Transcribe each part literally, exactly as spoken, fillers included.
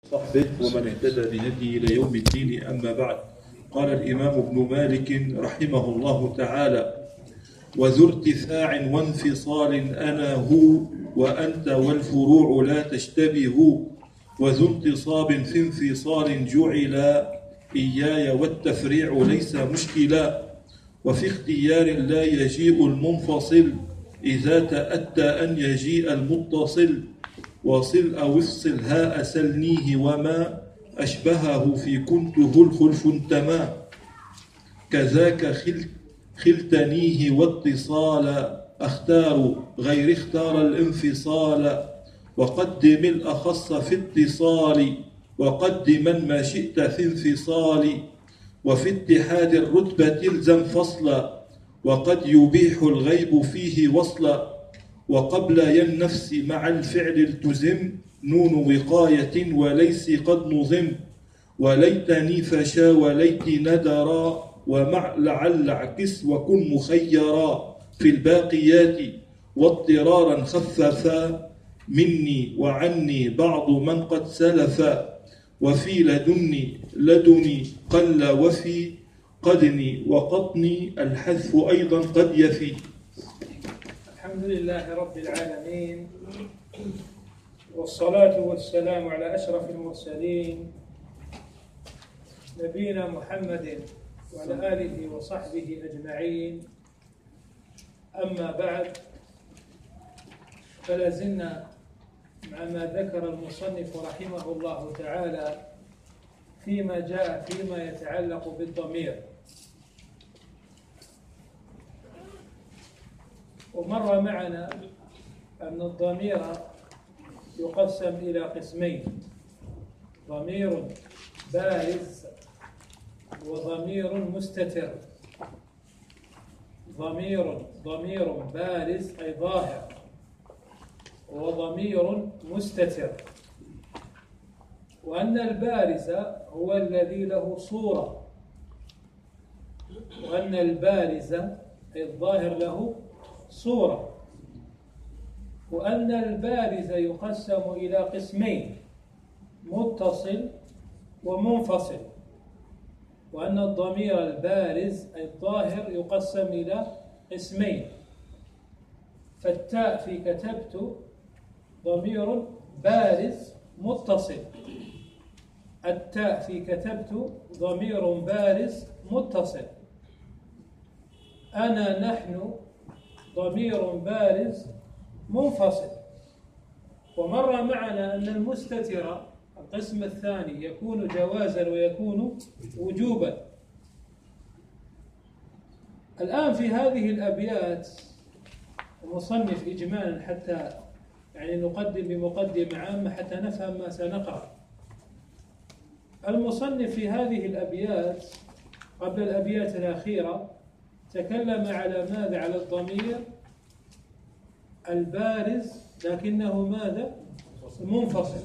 صحبه ومن اهتدى بهديه إلى يوم الدين. أما بعد، قال الإمام ابن مالك رحمه الله تعالى: وذو ارتفاع وانفصال أنا هو وأنت والفروع لا تشتبه، وذو انتصاب في انفصال جعلا إياي والتفريع ليس مشكلا، وفي اختيار لا يجيء المنفصل إذا تأتى أن يجيء المتصل، وصل أو افصل هاء سلنيه وما أشبهه في كنته الخلف انتما، كذاك خل خلتنيه واتصال أختار غير اختار الانفصال، وقدم الأخص في اتصال وقدما ما شئت في انفصال، وفي اتحاد الرتبة الزم فصلا وقد يبيح الغيب فيه وصلا، وقبل النفس مع الفعل التزم نون وقاية وليس قد نظم، وليتني فشا وليت ندرا ومع لعل عكس وكن مخيرا، في الباقيات واضطرارا خففا مني وعني بعض من قد سلفا، وفي لدني لدني قل وفي قدني وقطني الحذف أيضا قد يفي. الحمد لله رب العالمين، والصلاة والسلام على أشرف المرسلين نبينا محمد وعلى آله وصحبه أجمعين. أما بعد، فلا زلنا مع ما ذكر المصنف رحمه الله تعالى فيما جاء فيما يتعلق بالضمير. ومر معنا أن الضمير يقسم إلى قسمين: ضمير بارز وضمير مستتر. ضمير ضمير بارز أي ظاهر، وضمير مستتر. وأن البارز هو الذي له صورة، وأن البارز أي الظاهر له صورة، وأن البارز يقسم إلى قسمين: متصل ومنفصل. وأن الضمير البارز أي الظاهر يقسم إلى قسمين: فالتاء في كتبت ضمير بارز متصل، التاء في كتبت ضمير بارز متصل، أنا نحن ضمير بارز منفصل. ومر معنا أن المستتر القسم الثاني يكون جوازا ويكون وجوبا. الآن في هذه الأبيات المصنف إجمالا حتى يعني نقدم بمقدمة عامة حتى نفهم ما سنقرأ. المصنف في هذه الأبيات قبل الأبيات الأخيرة تكلم على ماذا؟ على الضمير البارز لكنه ماذا؟ منفصل.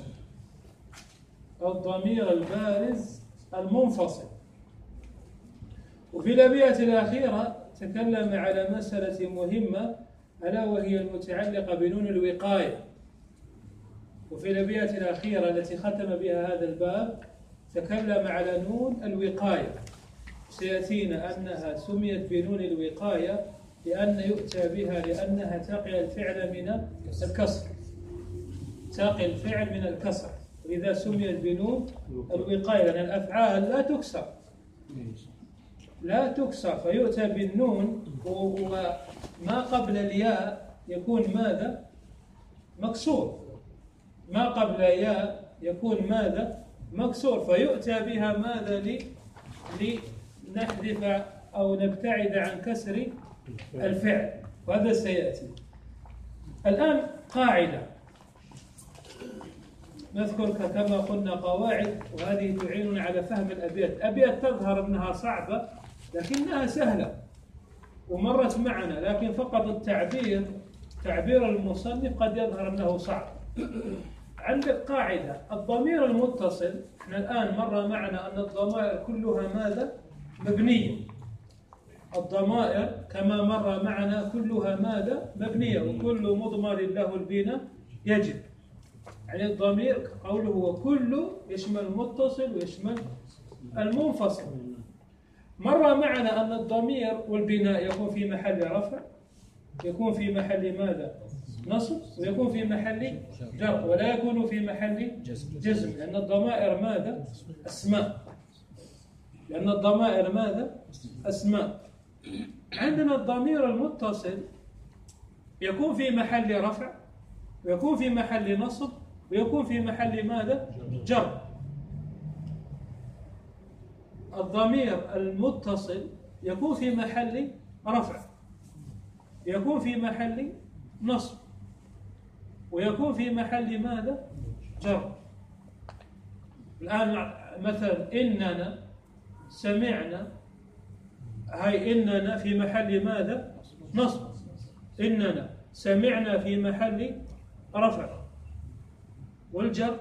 الضمير البارز المنفصل. وفي الأبيات الأخيرة تكلم على مسألة مهمة ألا وهي المتعلقة بنون الوقاية. وفي الأبيات الأخيرة التي ختم بها هذا الباب تكلم على نون الوقاية. سيأتينا أنها سميت بنون الوقاية لأن يؤتى بها لأنها تقي الفعل من الكسر، تقي الفعل من الكسر، لذا سميت بنون الوقاية، لأن الأفعال لا تكسر لا تكسر فيؤتى بالنون، وما قبل الياء يكون ماذا؟ مكسور. ما قبل ياء يكون ماذا؟ مكسور، فيؤتى بها ماذا؟ لنحذف أو نبتعد عن كسر الفعل، وهذا سيأتي. الآن قاعدة نذكر كما قلنا قواعد، وهذه تعيننا على فهم الأبيات. الأبيات تظهر أنها صعبة لكنها سهلة ومرت معنا، لكن فقط التعبير تعبير المصنف قد يظهر أنه صعب. عندك قاعدة: الضمير المتصل، احنا الآن مر معنا أن الضمائر كلها ماذا؟ مبنية. الضمائر كما مر معنا كلها ماذا؟ مبنية، وكل مضمر له البناء يجب. يعني الضمير قوله وكل يشمل المتصل ويشمل المنفصل. مر معنا أن الضمير والبناء يكون في محل رفع، يكون في محل ماذا؟ نصب، ويكون في محل جر، ولا يكون في محل جزم، لأن الضمائر ماذا؟ أسماء. لأن الضمائر ماذا؟ أسماء. عندنا الضمير المتصل يكون في محل رفع، ويكون في محل نصب، ويكون في محل ماذا؟ جر. الضمير المتصل يكون في محل رفع، يكون في محل نصب، ويكون في محل ماذا؟ جر. الآن مثلا إننا سمعنا، هاي إننا في محل ماذا؟ نصب. إننا سمعنا في محل رفع، والجر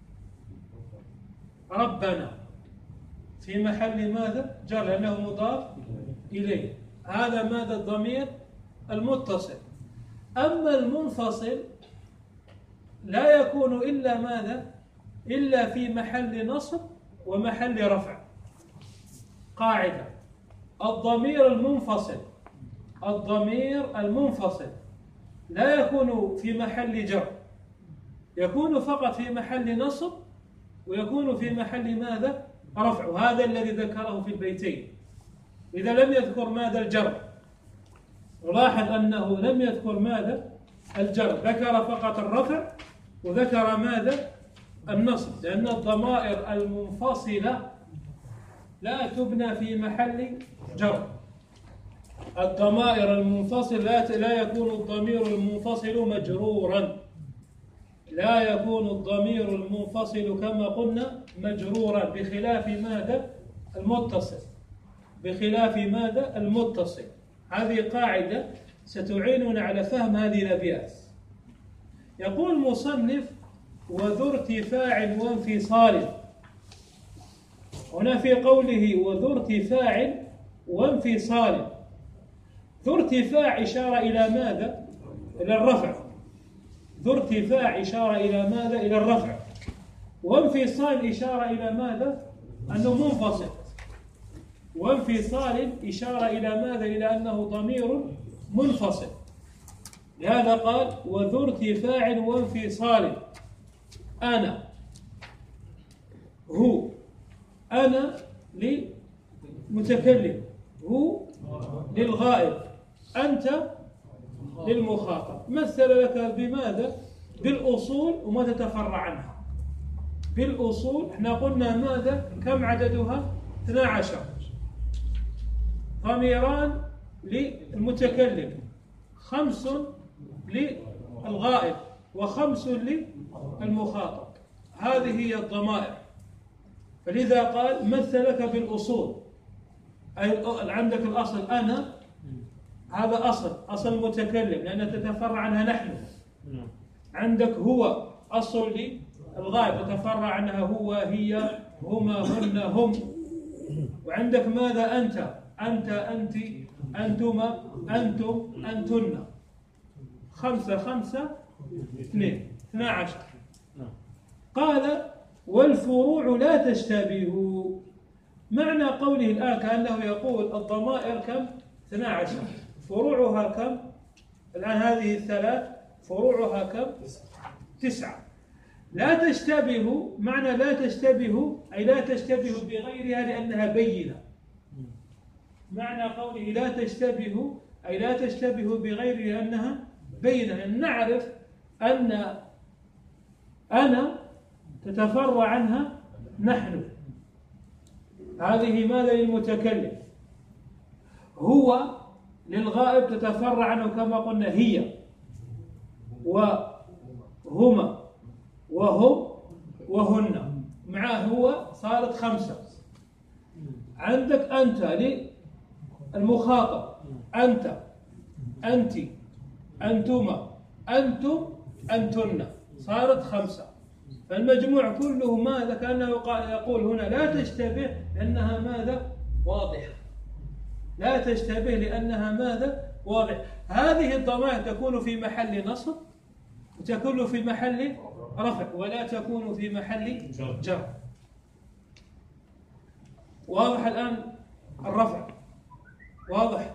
ربنا في محل ماذا؟ جر، لأنه مضاف إليه. هذا ماذا؟ الضمير المتصل. أما المنفصل لا يكون إلا ماذا؟ إلا في محل نصب ومحل رفع. قاعدة: الضمير المنفصل الضمير المنفصل لا يكون في محل جر، يكون فقط في محل نصب، ويكون في محل ماذا؟ رفع. وهذا الذي ذكره في البيتين. إذا لم يذكر ماذا؟ الجر. ولاحظ أنه لم يذكر ماذا؟ الجر، ذكر فقط الرفع وذكر ماذا؟ النصب، لأن الضمائر المنفصلة لا تبنى في محل جر. الضمائر المنفصلة لا يكون الضمير المنفصل مجرورا، لا يكون الضمير المنفصل كما قلنا مجرورا، بخلاف ماذا؟ المتصل، بخلاف ماذا؟ المتصل. هذه قاعدة ستعيننا على فهم هذه الأبيات. يقول المصنف: وذو ارتفاع وانفصال. هنا في قوله وذو ارتفاع وانفصال، ذو ارتفاع إشارة إلى ماذا؟ إلى الرفع. ذو ارتفاع إشارة إلى ماذا؟ إلى الرفع. وانفصال إشارة إلى ماذا؟ أنه منفصل. وانفصال إشارة إلى ماذا؟ إلى أنه ضمير منفصل. لهذا قال وذو ارتفاع وانفصال. أنا، هو، أنا للمتكلم، هو للغائب، أنت للمخاطب. مثل لك بماذا؟ بالأصول وما تتفرع عنها. بالأصول احنا قلنا ماذا؟ كم عددها؟ اثنا عشر. ضميران للمتكلم، خمس للغائب، وخمس للمخاطب. هذه هي الضمائر. فلذا قال مثلك بالأصول، أي عندك الأصل أنا، هذا أصل أصل المتكلم لأنها تتفرع عنها نحن. عندك هو أصل للغائب تتفرع عنها هو، هي، هما، هن، هم. وعندك ماذا؟ أنت، أنت، أنت، أنتما، أنتم، أنتن. خمسة خمسة اثنين، اثنا عشر. قال والفروع لا تشتبه. معنى قوله الآن كأنه يقول الضمائر كم؟ اثنا عشر. فروعها كم؟ الآن هذه الثلاث فروعها كم؟ تسعة. لا تشتبه، معنى لا تشتبه أي لا تشتبه بغيرها لأنها بينة. معنى قوله لا تشتبه أي لا تشتبه بغيرها لأنها بينة، لأن نعرف أن أنا تتفرع عنها نحن، هذه ماذا؟ للمتكلم. هو للغائب تتفرع عنه كما قلنا هي، وهما، وهم، وهن. معه هو صارت خمسة. عندك أنت للمخاطب، أنت، أنت، أنتما، أنتم، أنتن، صارت خمسة. فالمجموع كله ماذا؟ كأنه يقول هنا لا تشتبه لأنها ماذا؟ واضحة. لا تشتبه لأنها ماذا؟ واضح. هذه الضمائر تكون في محل نصب وتكون في محل رفع ولا تكون في محل جر. واضح الآن الرفع؟ واضح؟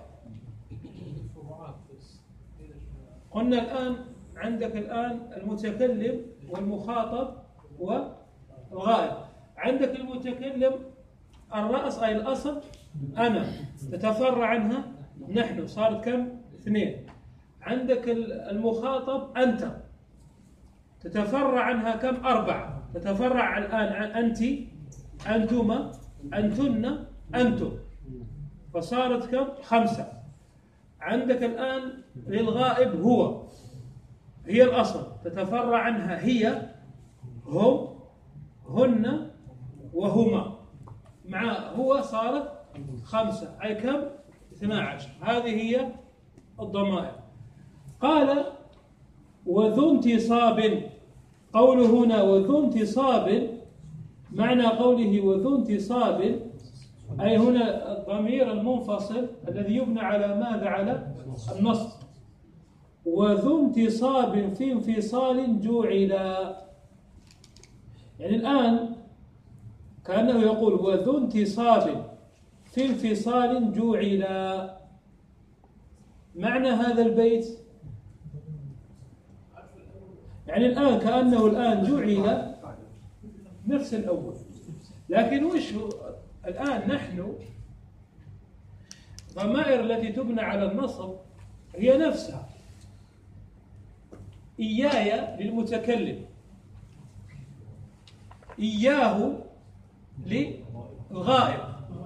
قلنا الآن عندك الآن المتكلم والمخاطب والغائب. عندك المتكلم الرأس أي الأصل أنا، تتفرع عنها نحن، صارت كم؟ اثنين. عندك المخاطب أنت، تتفرع عنها كم؟ أربعة. تتفرع الآن عن أنت، أنتما، أنتن، أنتم، فصارت كم؟ خمسة. عندك الآن للغائب هو، هي الأصل، تتفرع عنها هي، هم، هن، وهما، مع هو صارت خمسة، أي كم؟ اثنا عشر. هذه هي الضمائر. قال وذو انتصاب، قوله هنا وذو انتصاب، معنى قوله وذو انتصاب أي هنا الضمير المنفصل الذي يبنى على ماذا؟ على النصب. وذو انتصاب في انفصال جعل، يعني الآن كأنه يقول وذو انتصاب في انفصال جعل. معنى هذا البيت يعني الآن كأنه الآن جعل نفس الأول، لكن وش هو الآن؟ نحن ضمائر التي تبنى على النصب هي نفسها. إياي للمتكلم، إياه للغائب،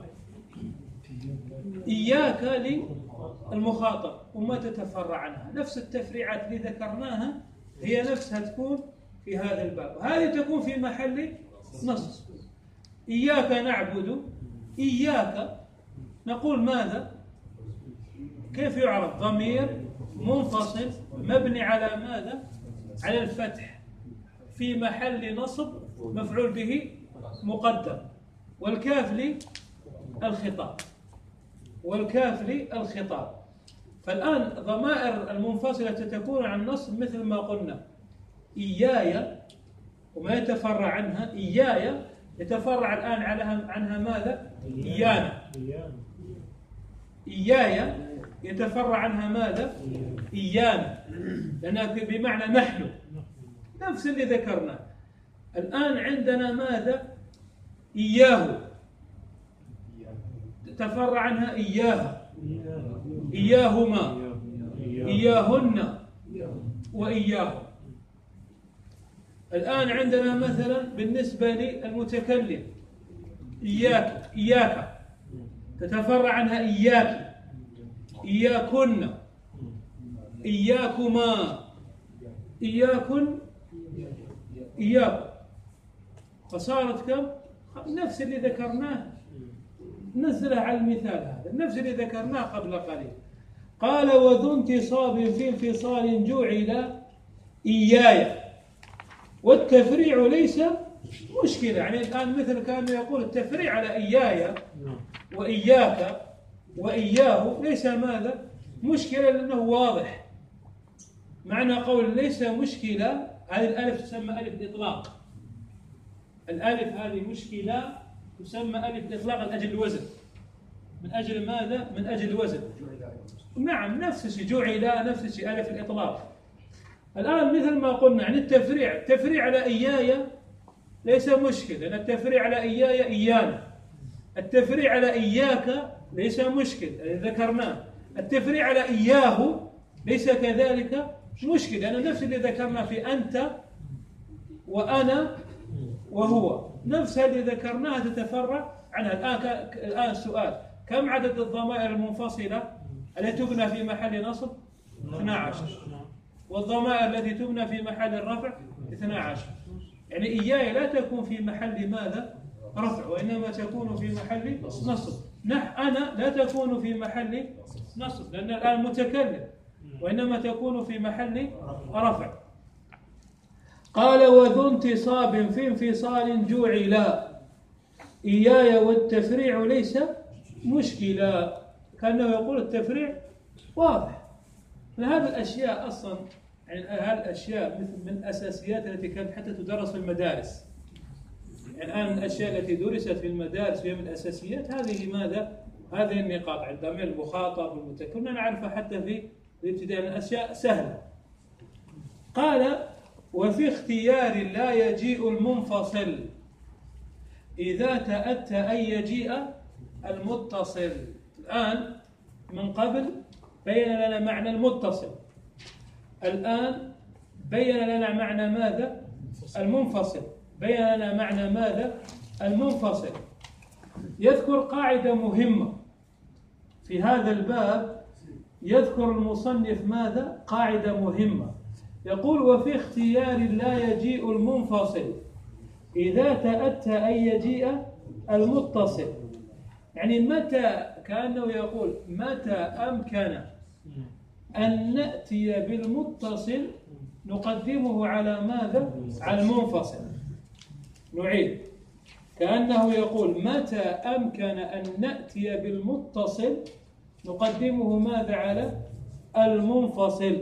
إياك للمخاطب، وما تتفرع عنها. نفس التفريعات اللي ذكرناها هي نفسها تكون في هذا الباب، وهذه تكون في محل نصب. إياك نعبد، إياك نقول ماذا؟ كيف يعرف؟ ضمير منفصل مبني على ماذا؟ على الفتح، في محل نصب مفعول به مقدم، والكاف للخطاب، والكاف للخطاب. فالآن ضمائر المنفصلة تكون عن النصب مثل ما قلنا إياي، وما يتفرع عنها إياي، يتفرع الآن عنها ماذا؟ إيانا. إياي يتفرع عنها ماذا؟ إيانا، لأنها بمعنى نحن، نفس اللي ذكرناه. الآن عندنا ماذا؟ إياه، تتفرع عنها إياها، إياهما، إياهن، وإياه. الآن عندنا مثلا بالنسبة للمتكلم إياك، إياك، تتفرع عنها إياك، إياكن، إياكما، إياكن، إياكم، فصارت كم؟ نفس اللي ذكرناه، نزلها على المثال هذا، نفس اللي ذكرناه قبل قليل. قال وذو انتصاب في انفصال جعل إياي، والتفريع ليس مشكلة. يعني الآن مثل كأنه يقول التفريع على إياي وإياك وإياه ليس ماذا؟ مشكلة، لأنه واضح. معنى قول ليس مشكلة، هذه الألف تسمى ألف الإطلاق. الألف هذه مشكلة تسمى ألف الإطلاق من أجل الوزن. من أجل ماذا؟ من أجل الوزن. نعم، نفس الشيء جعل، نفس الشيء ألف الإطلاق. الآن مثل ما قلنا عن التفريع، التفريع على إياي ليس مشكلة، لأن التفريع على إياي إيانا. التفريع على إياك ليس مشكل، ذكرناه. التفريع على إياه ليس كذلك مشكل، لأن نفس اللي ذكرنا في أنت وأنا وهو، نفس اللي ذكرناها تتفرع عنها. الآن الآن السؤال: كم عدد الضمائر المنفصلة التي تبنى في محل نصب؟ اثنا عشر. والضمائر التي تبنى في محل الرفع اثنا عشر. يعني إياي لا تكون في محل ماذا؟ رفع، وإنما تكون في محل نصب. نح أنا لا تكون في محل نصب، لأن الآن متكلم، وإنما تكون في محل رفع. قال وذو انتصاب في انفصال جعل إياي، والتفريع ليس مشكلا. كأنه يقول التفريع واضح. هذه الأشياء أصلا يعني هالأشياء مثل من الأساسيات التي كانت حتى تدرس في المدارس. يعني الآن الأشياء التي درست في المدارس وهي من الأساسيات هذه ماذا؟ هذه النقاط عند الضمير المخاطب والمتكلم كنا نعرفها حتى في الابتداء، الأشياء سهلة. قال: وفي اختيار لا يجيء المنفصل إذا تأتى أن يجيء المتصل. الآن من قبل بين لنا معنى المتصل، الآن بين لنا معنى ماذا؟ المنفصل. بين لنا معنى ماذا؟ المنفصل. يذكر قاعدة مهمة في هذا الباب، يذكر المصنف ماذا؟ قاعدة مهمة، يقول: وفي اختيار لا يجيء المنفصل إذا تأتى أن يجيء المتصل. يعني متى، كأنه يقول متى أمكن أن نأتي بالمتصل نقدمه على ماذا؟ على المنفصل. نعيد، كأنه يقول متى أمكن أن نأتي بالمتصل نقدمه ماذا؟ على المنفصل.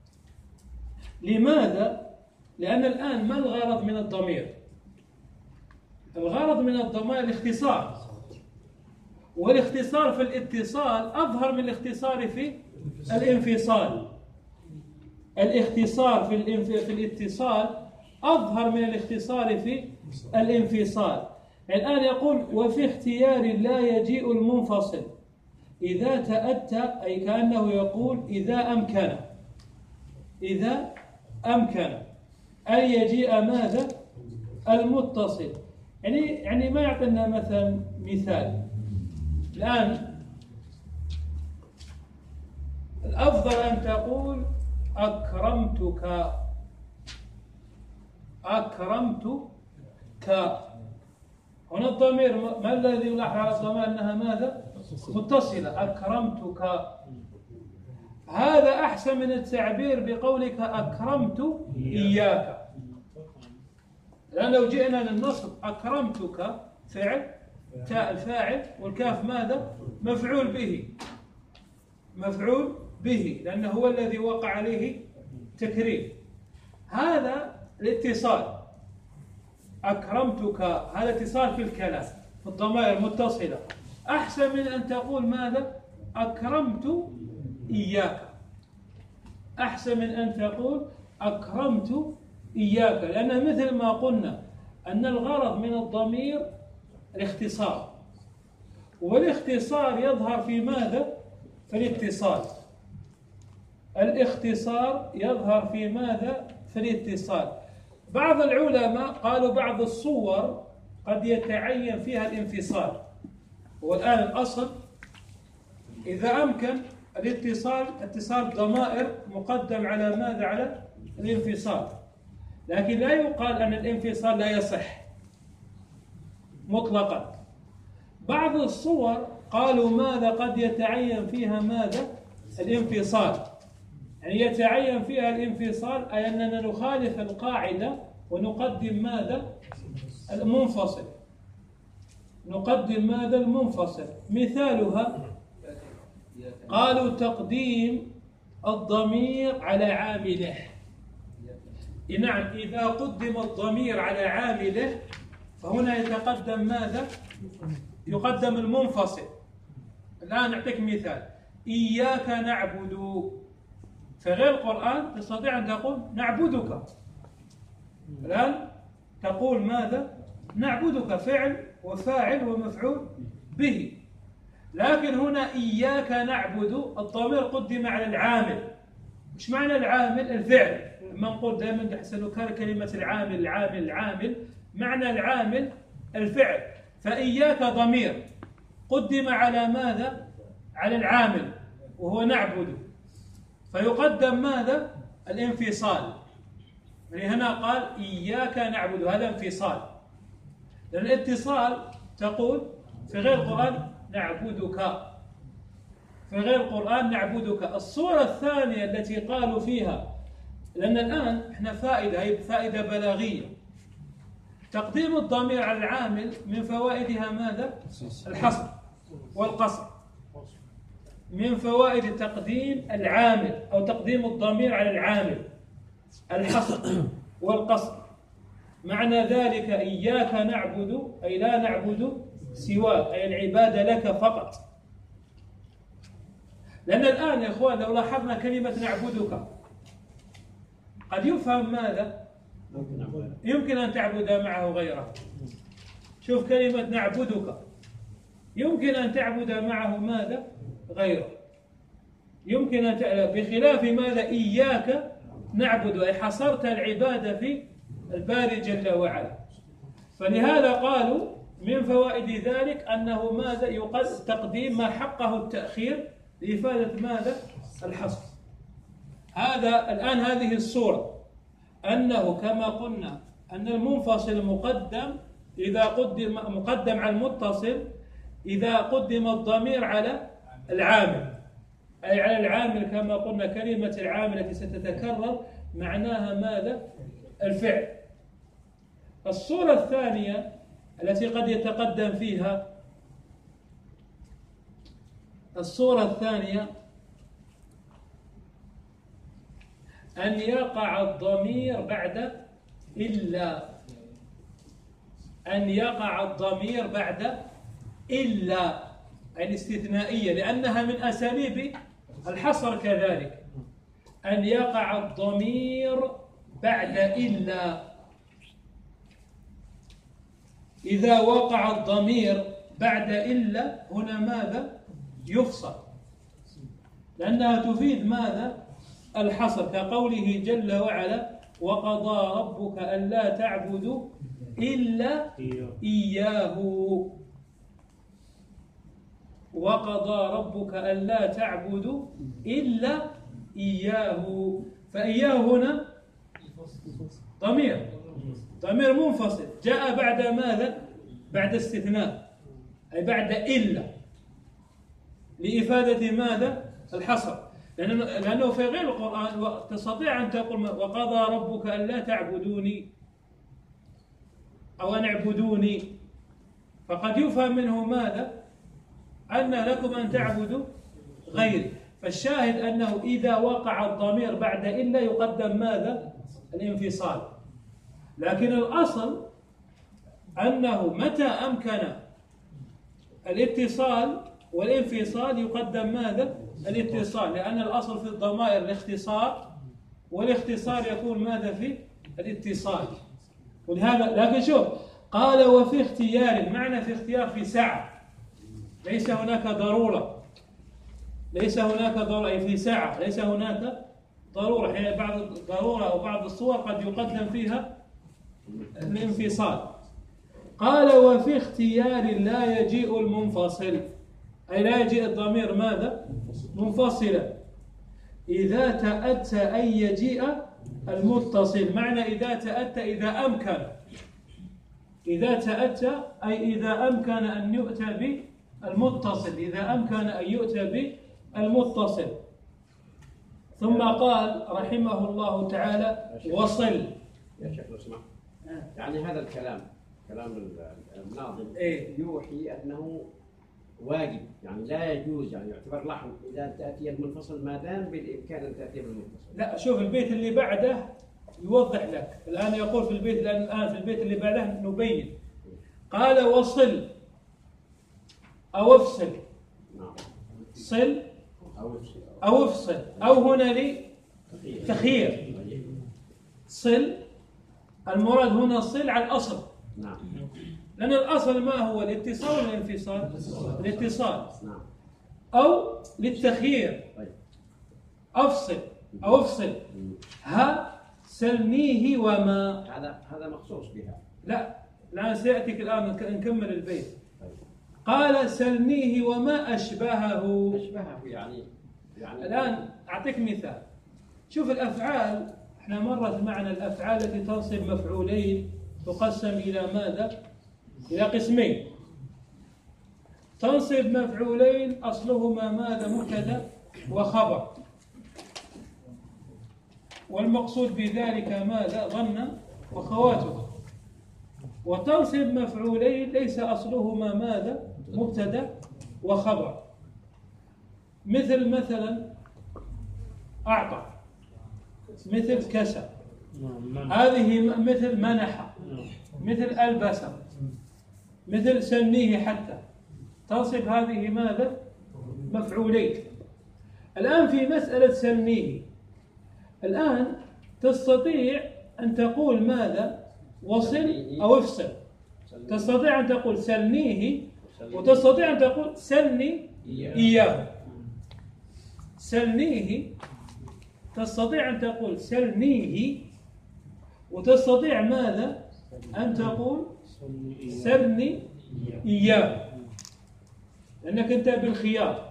لماذا؟ لأن الآن ما الغرض من الضمير؟ الغرض من الضمير الاختصار، والاختصار في الاتصال أظهر من الاختصار في الانفصال. الاختصار في, في الاتصال أظهر من الاختصار في الانفصال. الآن يقول: وفي اختيار لا يجيء المنفصل إذا تأتى، أي كأنه يقول إذا أمكن، إذا أمكن أن يجيء ماذا؟ المتصل. يعني يعني ما يعطينا مثلا مثال. الآن الأفضل أن تقول أكرمتك، أكرمتك. هنا الضمير ما الذي يلاحظ على الضمير؟ أنها ماذا؟ متصلة. أكرمتك. هذا أحسن من التعبير بقولك أكرمت إياك، لأن لو جئنا للنصب أكرمتك فعل، تاء الفاعل، والكاف ماذا؟ مفعول به، مفعول به، لأنه هو الذي وقع عليه تكريم. هذا الاتصال، أكرمتك، هذا اتصال في الكلام في الضمائر المتصلة، أحسن من أن تقول ماذا؟ أكرمت إياك. أحسن من أن تقول أكرمت إياك، لأن مثل ما قلنا أن الغرض من الضمير الاختصار، والاختصار يظهر في ماذا؟ في الاتصال. الاختصار يظهر في ماذا؟ في الاتصال. بعض العلماء قالوا بعض الصور قد يتعين فيها الانفصال، والآن الأصل إذا أمكن الاتصال، اتصال ضمائر مقدم على ماذا؟ على الانفصال. لكن لا يقال أن الانفصال لا يصح مطلقا. بعض الصور قالوا ماذا؟ قد يتعين فيها ماذا؟ الانفصال. يعني يتعين فيها الانفصال، أي أننا نخالف القاعدة ونقدم ماذا؟ المنفصل. نقدم ماذا؟ المنفصل. مثالها قالوا تقديم الضمير على عامله. نعم، إذا قدم الضمير على عامله فهنا يتقدم ماذا؟ يقدم المنفصل. الآن أعطيك مثال: إياك نعبد. في غير القرآن تستطيع أن تقول نعبدك. الآن تقول ماذا؟ نعبدك، فعل وفاعل ومفعول به. لكن هنا إياك نعبد الضمير قدم على العامل. إيش معنى العامل؟ الفعل. لما نقول دائما نحسن كلمة العامل العامل العامل، معنى العامل الفعل. فإياك ضمير قدم على ماذا؟ على العامل وهو نعبد، فيقدم ماذا؟ الانفصال. يعني هنا قال إياك نعبد، هذا انفصال. لأن الاتصال تقول في غير القرآن نعبدك، في غير القرآن نعبدك. الصورة الثانية التي قالوا فيها، لأن الآن احنا فائدة، هي فائدة بلاغية، تقديم الضمير على العامل من فوائدها ماذا؟ الحصر والقصر. من فوائد تقديم العامل أو تقديم الضمير على العامل الحصر والقصر. معنى ذلك إياك نعبد أي لا نعبد سواك، أي العبادة لك فقط. لأن الآن يا إخوان لو لاحظنا كلمة نعبدك قد يفهم ماذا؟ يمكن أن تعبد معه غيره. شوف كلمة نعبدك يمكن أن تعبد معه ماذا؟ غيره. يمكن أن تعبد بخلاف ماذا؟ إياك نعبد، أي حصرت العبادة في الباري جل وعلا. فلهذا قالوا من فوائد ذلك أنه ماذا؟ يقصد تقديم ما حقه التأخير لإفادة ماذا؟ الحصر. هذا الآن هذه الصورة أنه كما قلنا أن المنفصل مقدم إذا قدم مقدم على المتصل إذا قدم الضمير على العامل، أي على العامل كما قلنا كلمة العامل التي ستتكرر معناها ماذا؟ الفعل. الصورة الثانية التي قد يتقدم فيها الصورة الثانية أن يقع الضمير بعد إلا، أن يقع الضمير بعد إلا الاستثنائية، لأنها من أساليب الحصر كذلك. أن يقع الضمير بعد إلا، إذا وقع الضمير بعد إلا هنا ماذا؟ يفصل، لأنها تفيد ماذا؟ الحصر، كقوله جل وعلا وقضى ربك ألا تعبدوا إلا إياه، وقضى ربك ألا تعبدوا إلا إياه. فإياه هنا ضمير ضمير منفصل جاء بعد ماذا؟ بعد استثناء، أي بعد إلا، لإفادة ماذا؟ الحصر. لأنه في غير القرآن تستطيع أن تقول وقضى ربك ألا تعبدوني أو أن اعبدوني، فقد يفهم منه ماذا؟ أن لكم أن تعبدوا غيري. فالشاهد أنه إذا وقع الضمير بعد إلا يقدم ماذا؟ الانفصال. لكن الأصل أنه متى أمكن الاتصال والانفصال يقدم ماذا؟ الاتصال، لأن الأصل في الضمائر الاختصار، والاختصار يكون ماذا؟ في الاتصال. ولهذا لكن شوف قال وفي اختيار، معنى في اختيار في سعة، ليس هناك ضرورة، ليس هناك ضرورة أي في سعة، ليس هناك ضرورة. حين بعض الضرورة أو بعض الصور قد يقدم فيها الانفصال. قال وفي اختيار لا يجيء المنفصل، أي لا يجيء الضمير ماذا؟ منفصلا، إذا تأتى أن يجيء المتصل. معنى إذا تأتى إذا أمكن، إذا تأتى أي إذا أمكن أن يؤتى بالمتصل، إذا أمكن أن يؤتى بالمتصل. ثم قال رحمه الله تعالى وصل. يا شيخ لو سمحت، يعني هذا الكلام كلام الناظم إيه؟ يوحي أنه واجب، يعني لا يجوز، يعني يعتبر لحن إذا تأتي المنفصل ما دام بالإمكان أن تأتي بالمنفصل. لا شوف البيت اللي بعده يوضح لك. الآن يقول في البيت الآن في البيت اللي بعده نبين. قال وصل أو افصل. نعم. صل أو افصل أو افصل، أو هنا لي تخيير. صل المراد هنا صل على الأصل. نعم. لأن الأصل ما هو؟ الاتصال ولا الانفصال؟ الاتصال. نعم. أو للتخيير. أفصل أو افصل. ها سلنيه وما. هذا هذا مخصوص بها. لا لا سيأتيك الآن نكمل البيت. قال سلنيه وما أشبهه. أشبهه يعني يعني الآن أعطيك مثال. شوف الأفعال، احنا مرت معنا الأفعال التي تنصب مفعولين تقسم إلى ماذا؟ إلى قسمين. تنصب مفعولين أصلهما ماذا؟ مبتدأ وخبر، والمقصود بذلك ماذا؟ ظن وخواته. وتنصب مفعولين ليس أصلهما ماذا؟ مبتدأ وخبر، مثل مثلا أعطى، مثل كسى، هذه مثل منح، مثل ألبس، مثل سنيه حتى، تنصب هذه ماذا؟ مفعولين. الآن في مسألة سنيه، الآن تستطيع أن تقول ماذا؟ وصل أو افصل. تستطيع أن تقول سنيه، وتستطيع أن تقول سني إياه. سنيه تستطيع أن تقول سنيه، وتستطيع ماذا؟ أن تقول سني إياه، لأنك أنت بالخيار.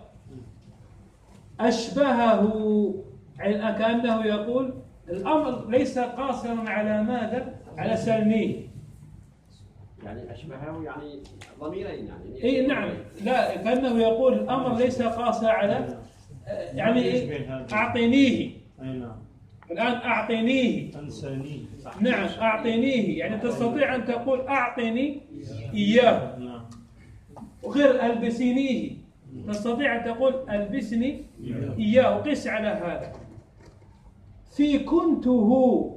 أشبهه، يعني كأنه يقول الأمر ليس قاصرا على ماذا؟ على سنيه. يعني أشبهه يعني ضميرين يعني. إيه نعم، لا كأنه يقول الأمر ليس قاصر على، يعني إيه؟ أعطينيه. الآن أعطينيه. نعم أعطينيه، يعني تستطيع أن تقول أعطني إياه. وغير ألبسينيه، تستطيع أن تقول ألبسني إياه. قس على هذا. في كنته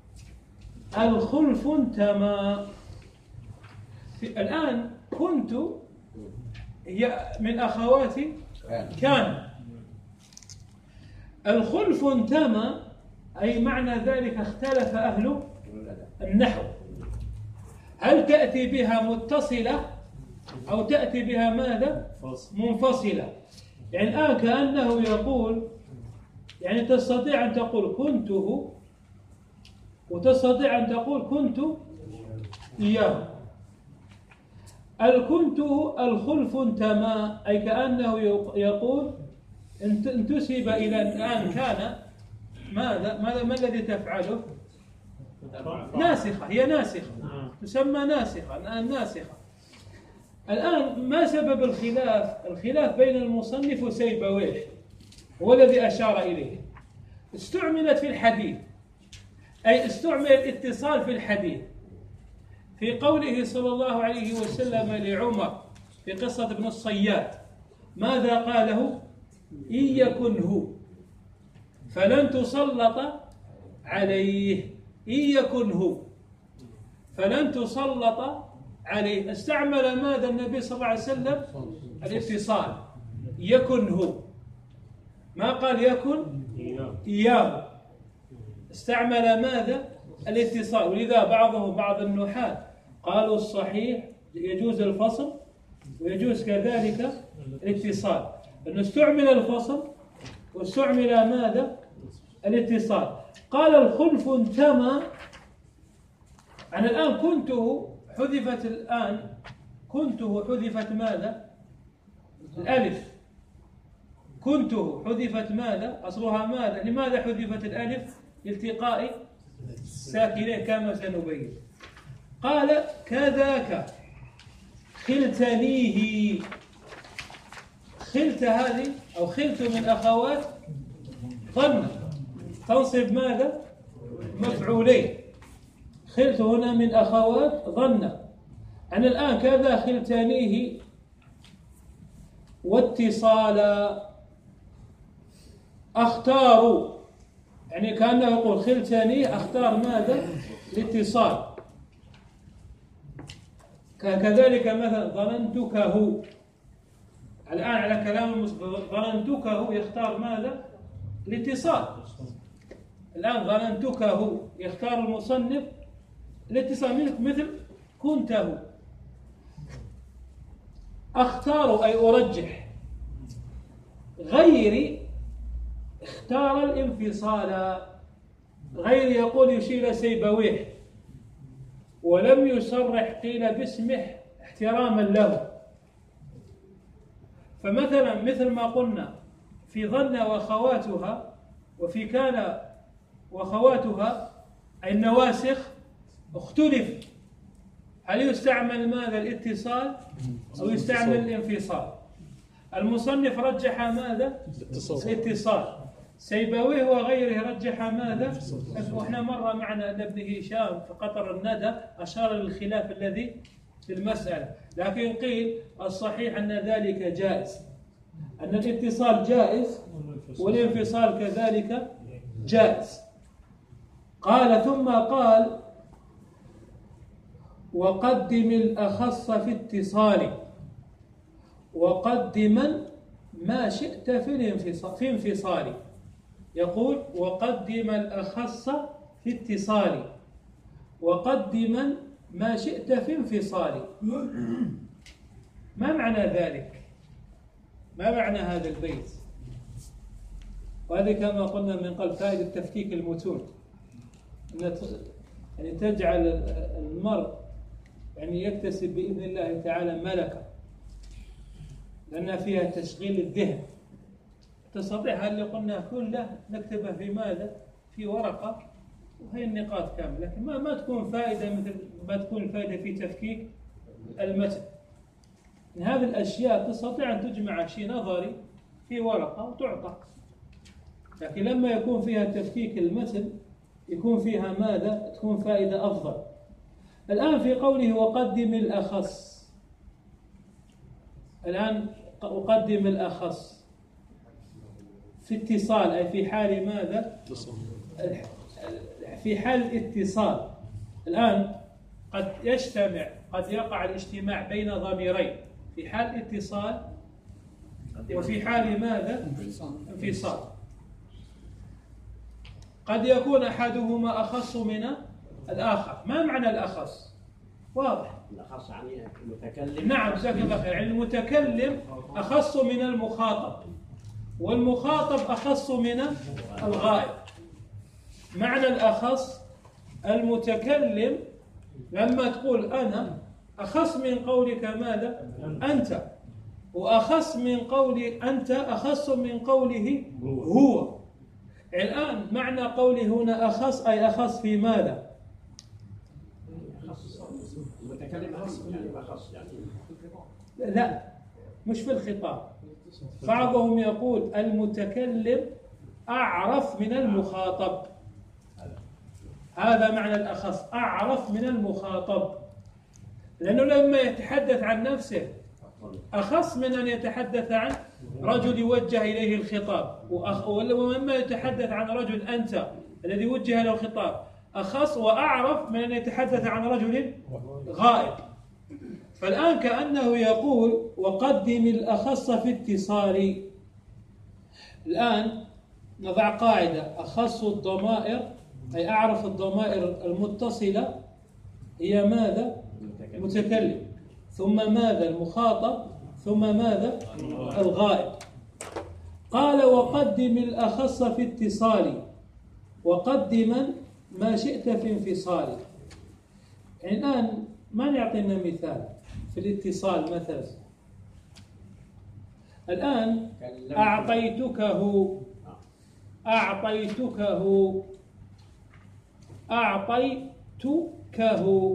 الخلف انتمى. الآن كنت هي من أخوات كان. الخلف انتمى أي معنى ذلك اختلف أهل النحو، هل تأتي بها متصلة أو تأتي بها ماذا؟ منفصلة. يعني الآن كأنه يقول، يعني تستطيع أن تقول كنته، وتستطيع أن تقول كنت إياه. الكنت الخلف انتمى أي كأنه يقول انتسب إلى الآن كان ماذا؟ ماذا ما الذي تفعله؟ ناسخة، هي ناسخة، تسمى ناسخة. الآن ناسخة. الآن ما سبب الخلاف؟ الخلاف بين المصنف وسيبويه، هو الذي أشار إليه. استعملت في الحديث، أي استعمل الاتصال في الحديث في قوله صلى الله عليه وسلم لعمر في قصة ابن الصياد، ماذا قاله؟ إن يكن هو فلن تسلط عليه. إن يكن هو فلن تسلط عليه. استعمل ماذا النبي صلى الله عليه وسلم؟ الاتصال. يكن هو، ما قال يكن إياه، استعمل ماذا؟ الاتصال. ولذا بعضهم بعض النحاة قالوا الصحيح يجوز الفصل ويجوز كذلك الاتصال، أنه استعمل الفصل واستعمل ماذا؟ الاتصال. قال الخلف انتمى. أنا الآن كنته حذفت، الآن كنته حذفت ماذا؟ الألف. كنته حذفت ماذا؟ أصلها ماذا؟ لماذا حذفت الألف؟ التقاء ساكنين كما سنبين. قال كذاك خلتنيه. خلت هذه أو خلت من أخوات ظن، تنصب ماذا؟ مفعولين. خلت هنا من أخوات ظن. أنا الآن كذا خلتنيه واتصالا أختار، يعني كأنه يقول خلتني أختار ماذا؟ الاتصال. كذلك مثلا ظننتكه، الآن على كلام المصنف ظننتكه يختار ماذا؟ الاتصال. الآن ظننتكه يختار المصنف الاتصال، مثل كنته. أختار أي أرجح. غيري اختار الانفصال. غير يقول يشير سيبويه ولم يصرح، قيل باسمه احتراما له. فمثلا مثل ما قلنا في ظن وخواتها، وفي كان وخواتها أي النواسخ، اختلف هل يستعمل ماذا؟ الاتصال أو يستعمل الانفصال. المصنف رجح ماذا؟ الاتصال. سيبويه وغيره رجح ماذا؟ وإحنا مر معنا أن ابن هشام في قطر الندى أشار للخلاف الذي في المسألة، لكن قيل الصحيح أن ذلك جائز، أن الاتصال جائز والانفصال كذلك جائز. قال ثم قال وقدم الأخص في اتصال وقدما ما شئت في الانفصال في انفصال. يقول وقدم الأخص في اتصال وقدما ما شئت في انفصال. ما معنى ذلك؟ ما معنى هذا البيت؟ وهذه كما قلنا من قبل فائدة تفكيك المتون، أن يعني تجعل المرء يعني يكتسب بإذن الله تعالى ملكة، لأن فيها تشغيل الذهن. تستطيع اللي قلنا كله نكتبه في ماذا؟ في ورقة وهي النقاط كاملة، لكن ما ما تكون فائدة مثل ما تكون الفائدة في تفكيك المتن. من هذه الأشياء تستطيع أن تجمع شيء نظري في ورقة وتعطى، لكن لما يكون فيها تفكيك المتن يكون فيها ماذا؟ تكون فائدة أفضل. الآن في قوله وقدم الأخص، الآن أقدم الأخص في اتصال، أي في حال ماذا؟ في حال الاتصال. الآن قد يجتمع، قد يقع الاجتماع بين ضميرين في حال الاتصال وفي حال ماذا؟ انفصال. قد يكون أحدهما أخص من الآخر. ما معنى الأخص؟ واضح. الأخص يعني المتكلم. نعم جزاك الله خير. يعني المتكلم أخص من المخاطب، والمخاطب أخص من الغائب. معنى الأخص المتكلم لما تقول أنا أخص من قولك ماذا؟ أنت، وأخص من قولي أنت أخص من قوله هو. الآن معنى قولي هنا أخص أي أخص في ماذا؟ المتكلم يعني أخص يعني لا، مش في الخطاب. بعضهم يقول المتكلم أعرف من المخاطب. هذا معنى الأخص، أعرف من المخاطب، لأنه لما يتحدث عن نفسه أخص من أن يتحدث عن رجل يوجه إليه الخطاب، ولما يتحدث عن رجل أنت الذي وجه له الخطاب أخص وأعرف من أن يتحدث عن رجل غائب. فالآن كأنه يقول وقدم الأخص في اتصال. الآن نضع قاعدة: أخص الضمائر أي أعرف الضمائر المتصلة هي ماذا؟ المتكلم، ثم ماذا؟ المخاطب، ثم ماذا؟ الغائب. قال وقدم الأخص في اتصال وقدما ما شئت في انفصال. يعني الآن ما نعطينا مثال في الاتصال مثلا. الآن أعطيتكه، أعطيتكه، أعطيتكه،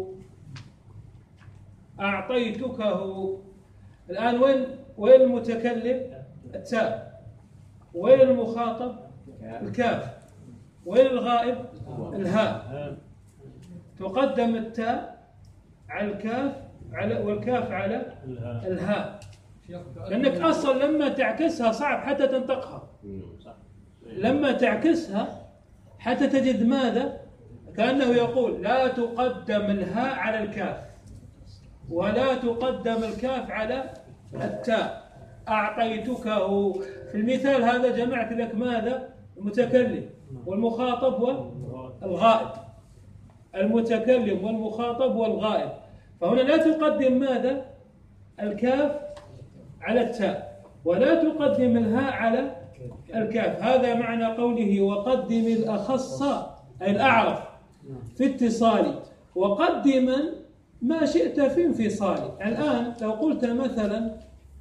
أعطيتكه. الآن وين وين المتكلم؟ التاء. وين المخاطب؟ الكاف. وين الغائب؟ الهاء. تقدم التاء على الكاف على والكاف على الهاء، لأنك أصلا لما تعكسها صعب حتى تنطقها. لما تعكسها حتى تجد ماذا؟ كأنه يقول لا تقدم الهاء على الكاف ولا تقدم الكاف على التاء. أعطيتكه في المثال هذا جمعت لك ماذا؟ المتكلم والمخاطب والغائب. المتكلم والمخاطب والغائب. فهنا لا تقدم ماذا؟ الكاف على التاء ولا تقدم الهاء على الكاف. هذا معنى قوله وقدم الأخص أي الأعرف في اتصال وقدما ما شئت في انفصال. الآن لو قلت مثلا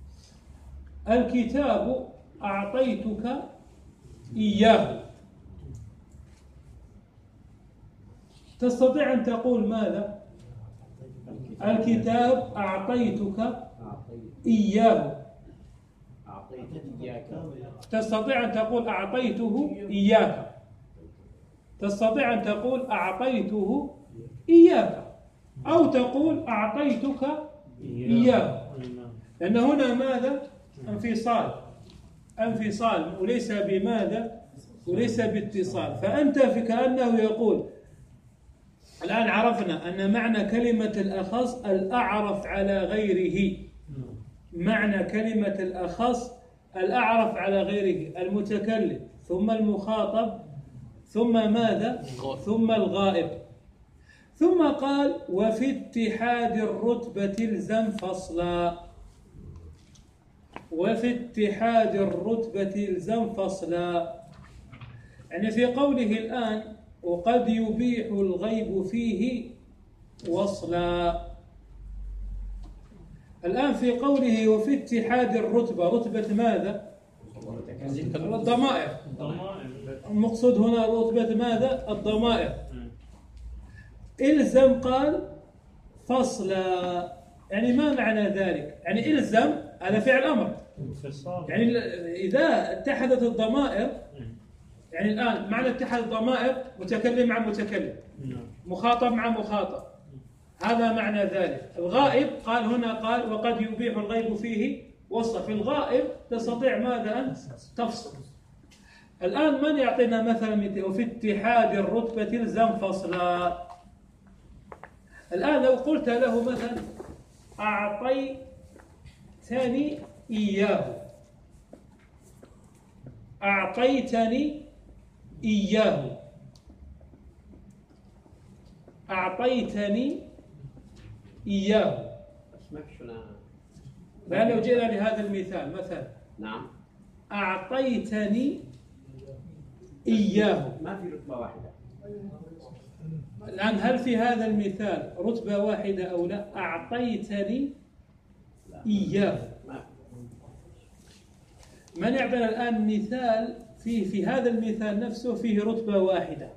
الكتاب أعطيتك إياه، تستطيع أن تقول ماذا؟ الكتاب أعطيتك إياه. تستطيع أن تقول أعطيته إياك. تستطيع أن تقول أعطيته إياك، أو تقول أعطيتك إياه، لأن هنا ماذا؟ انفصال، انفصال وليس بماذا؟ وليس باتصال. فأنت في كأنه يقول الآن عرفنا أن معنى كلمة الأخص الأعرف على غيره. معنى كلمة الأخص الأعرف على غيره، المتكلم ثم المخاطب ثم ماذا؟ ثم الغائب. ثم قال وفي اتحاد الرتبة الزم فصلا. وفي اتحاد الرتبة الزم فصلا، يعني في قوله الآن وقد يبيح الغيب فيه وصلا. الآن في قوله وفي اتحاد الرتبة، رتبة ماذا؟ الضمائر. المقصود هنا رتبة ماذا؟ الضمائر. إلزم قال فصلا، يعني ما معنى ذلك؟ يعني إلزم هذا فعل أمر، يعني إذا اتحدت الضمائر، يعني الآن معنى اتحاد الضمائر متكلم مع متكلم، مخاطب مع مخاطب، هذا معنى ذلك. الغائب قال هنا قال وقد يبيح الغيب فيه وصف. في الغائب تستطيع ماذا أن تفصل. الآن من يعطينا مثلا وفي اتحاد الرتبة الزم فصلا؟ الآن لو قلت له مثلا أعطيتني إياه، أعطيتني إياه، أعطيتني إياه. الآن لو جئنا لهذا المثال مثلا نعم أعطيتني إياه، ما في رتبة واحدة. الآن هل في هذا المثال رتبة واحدة أو لا؟ أعطيتني إياه. من يعطينا الآن مثال فيه في هذا المثال نفسه فيه رتبة واحدة؟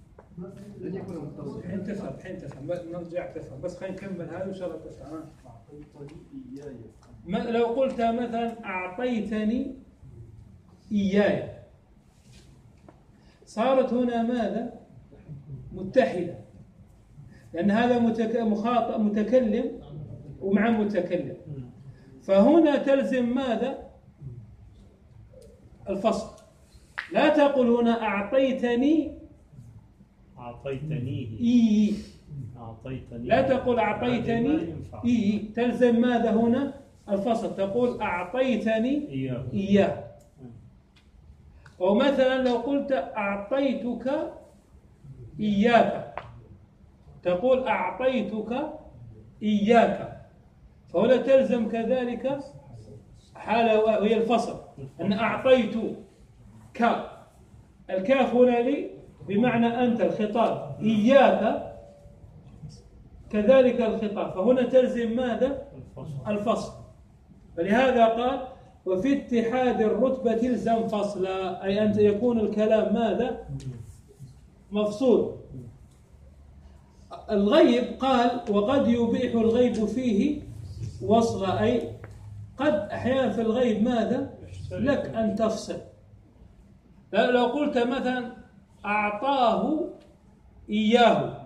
حين تفهم حين تفهم نرجع تفهم، بس خلينا نكمل هذا وإن شاء الله تفهم. لو قلت مثلا أعطيتني إياي، صارت هنا ماذا؟ متحدة، لأن هذا مخاطب متكلم ومع متكلم، فهنا تلزم ماذا؟ الفصل. لا تقول هنا أعطيتني أعطيتنيه إي، أعطيتني، لا تقول أعطيتني إي، تلزم ماذا هنا؟ الفصل. تقول أعطيتني إياه إياه. أو مثلا لو قلت أعطيتك إياك، تقول أعطيتك إياك، فهنا تلزم كذلك حالة وهي الفصل، أن أعطيت ك، الكاف هنا لي بمعنى أنت الخطاب، إياك كذلك الخطاب، فهنا تلزم ماذا؟ الفصل. فلهذا قال وفي اتحاد الرتبة تلزم فصلا، أي أن يكون الكلام ماذا؟ مفصول. الغيب قال وقد يبيح الغيب فيه وصلا، أي قد أحيانا في الغيب ماذا؟ لك أن تفصل. لو قلت مثلا أعطاه إياه،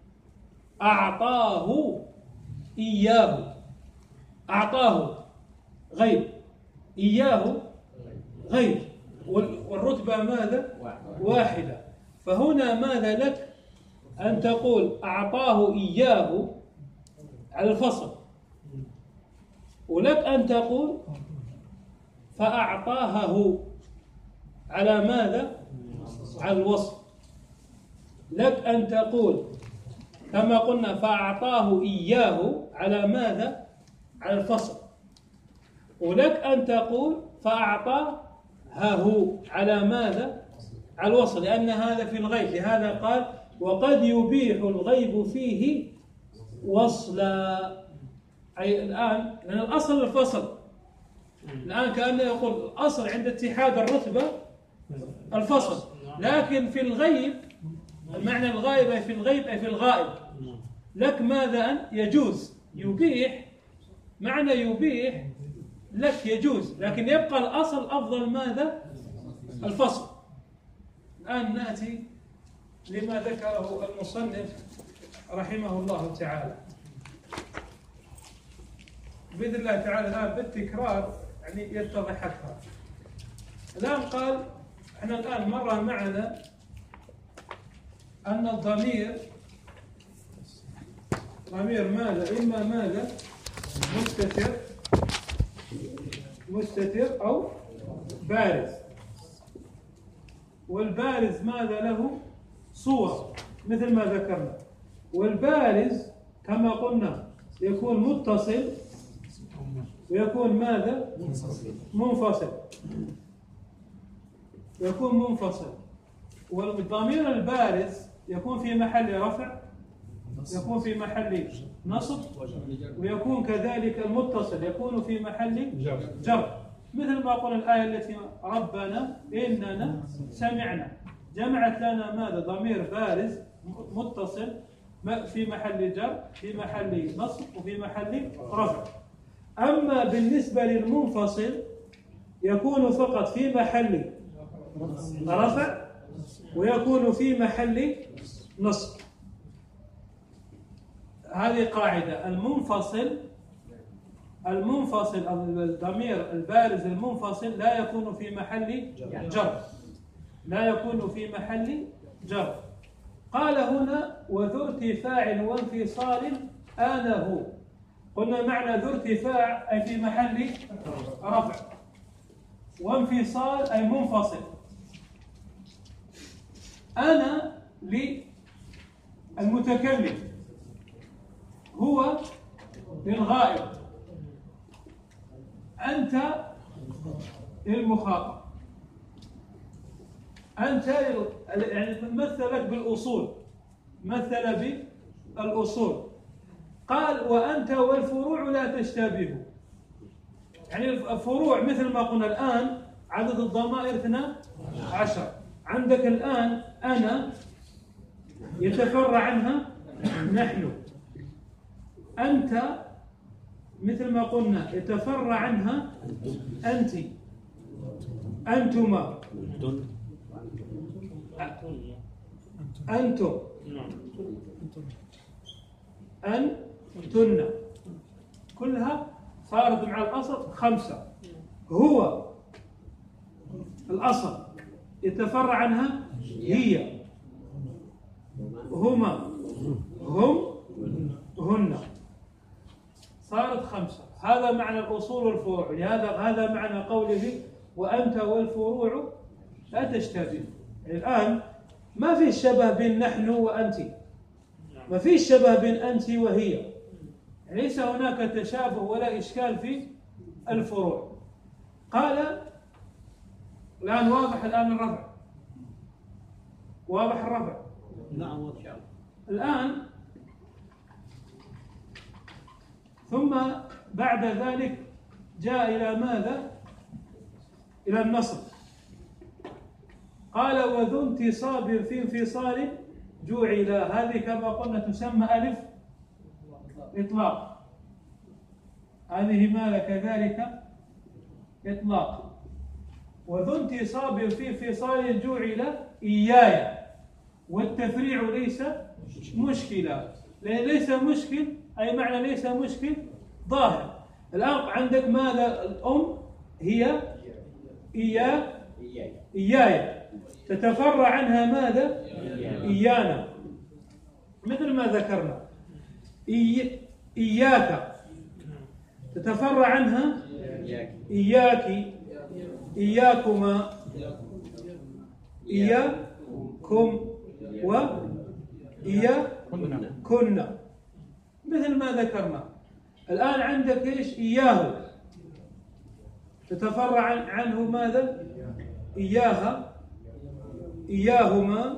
أعطاه إياه، أعطاه غيب، إياه غيب، والرتبة ماذا؟ واحدة. فهنا ماذا لك أن تقول أعطاه إياه على الفصل، ولك أن تقول فأعطاهه على ماذا؟ على الوصف. لك أن تقول كما قلنا فأعطاه إياه على ماذا؟ على الفصل. ولك أن تقول فأعطاه على ماذا؟ على الوصل، لأن هذا في الغيب. لهذا قال وقد يبيح الغيب فيه وصلا، أي الآن لأن الأصل الفصل. الآن كأنه يقول الأصل عند اتحاد الرتبة الفصل، لكن في الغيب المعنى الغائب أي في الغيب أي في الغائب لك ماذا؟ أن يجوز، يبيح، معنى يبيح لك يجوز، لكن يبقى الأصل أفضل ماذا؟ الفصل. الآن نأتي لما ذكره المصنف رحمه الله تعالى بإذن الله تعالى. الآن بالتكرار يعني يتضح أكثر. الآن قال احنا الآن مر معنا أن الضمير ضمير ماذا؟ إما ماذا؟ مستتر مستتر أو بارز. والبارز ماذا له؟ صورة مثل ما ذكرنا. والبارز كما قلنا يكون متصل ويكون ماذا؟ منفصل. يكون منفصل. والضمير البارز يكون في محل رفع، يكون في محل نصب، ويكون كذلك المتصل يكون في محل جر، مثل ما قلنا الآية التي ربنا إننا سمعنا، جمعت لنا ماذا؟ ضمير بارز متصل في محل جر، في محل نصب، وفي محل رفع. أما بالنسبة للمنفصل يكون فقط في محل رفع ويكون في محل نصب. هذه قاعدة. المنفصل المنفصل الضمير البارز المنفصل لا يكون في محل جر، لا يكون في محل جر. قال هنا وذو ارتفاع وانفصال آنه. قلنا معنى ذو ارتفاع أي في محل رفع، وانفصال أي منفصل. أنا للمتكلم، هو للغائب، أنت للمخاطب. أنت يعني مثلك بالأصول، مثل بالأصول. قال وأنت والفروع لا تشتبه، يعني الفروع مثل ما قلنا الآن عدد الضمائر اثنا عشر. عندك الآن أنا يتفرع عنها نحن، أنت مثل ما قلنا يتفرع عنها أنت، أنتما، أنتم، أنتن، كلها صارت مع الأصل خمسة. هو الأصل يتفرع عنها هي، هما، هم، هن، صارت خمسة. هذا معنى الأصول والفروع. لهذا هذا معنى قوله وأنت والفروع لا تشتبه. الآن ما في شبه بين نحن وأنت، ما في شبه بين أنت وهي، ليس هناك تشابه ولا إشكال في الفروع. قال الآن واضح الآن الرفع، واضح الرفع؟ نعم واضح. الآن ثم بعد ذلك جاء إلى ماذا؟ إلى النصب. قال وذو انتصاب في انفصال جعل. هذه كما قلنا تسمى ألف إطلاق، هذه ماذا كذلك إطلاق. وذو انتصاب في انفصال جعل إياي، والتفريع ليس مشكلة، لأن ليس مشكل أي معنى ليس مشكل ظاهر. الآن عندك ماذا؟ الأم هي إيا إياي، تتفرع عنها ماذا؟ إيانا، مثل ما ذكرنا. إي... إياك تتفرع عنها إياك، إياكما، إياكم، وإياكن، مثل ما ذكرنا. الآن عندك إيش؟ إياه تتفرع عنه ماذا؟ إياها، إياهما،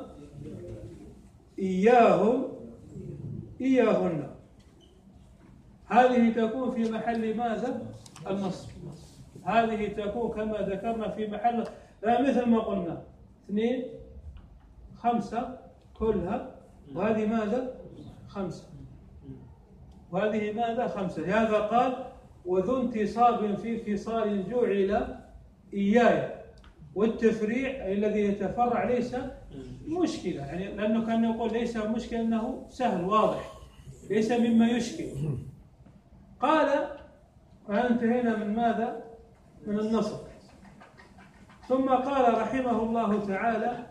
إياهم، إياهن. هذه تكون في محل ماذا؟ النصب. هذه تكون كما ذكرنا في محل، لا مثل ما قلنا اثنين خمسة كلها، وهذه ماذا؟ خمسة، وهذه ماذا؟ خمسة. لهذا قال وذو انتصاب في انفصال جعل إياي، والتفريع الذي يتفرع ليس مشكلة، يعني لأنه كان يقول ليس مشكلة أنه سهل واضح، ليس مما يشكل. قال وانتهينا من ماذا؟ من النصب. ثم قال رحمه الله تعالى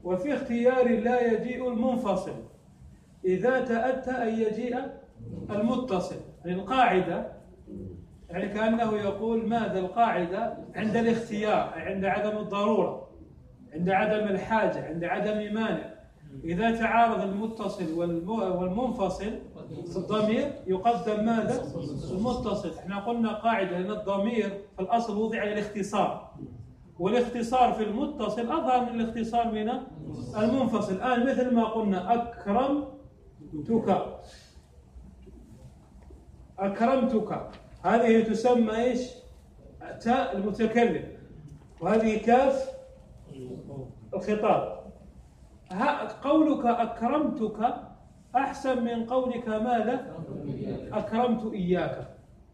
وفي اختيار لا يجيء المنفصل إذا تأتى أن يجيء المتصل. يعني القاعدة، يعني كأنه يقول ماذا القاعدة عند الاختيار، عند عدم الضرورة، عند عدم الحاجة، عند عدم مانع، إذا تعارض المتصل والمنفصل الضمير يقدم ماذا؟ المتصل. احنا قلنا قاعدة أن الضمير في الأصل وضع للاختصار، والاختصار في المتصل أظهر من الاختصار من المنفصل. الآن مثل ما قلنا أكرمتك، أكرمتك هذه تسمى إيش؟ تاء المتكلم، وهذه كاف الخطاب. قولك أكرمتك أحسن من قولك ماذا؟ أكرمت إياك.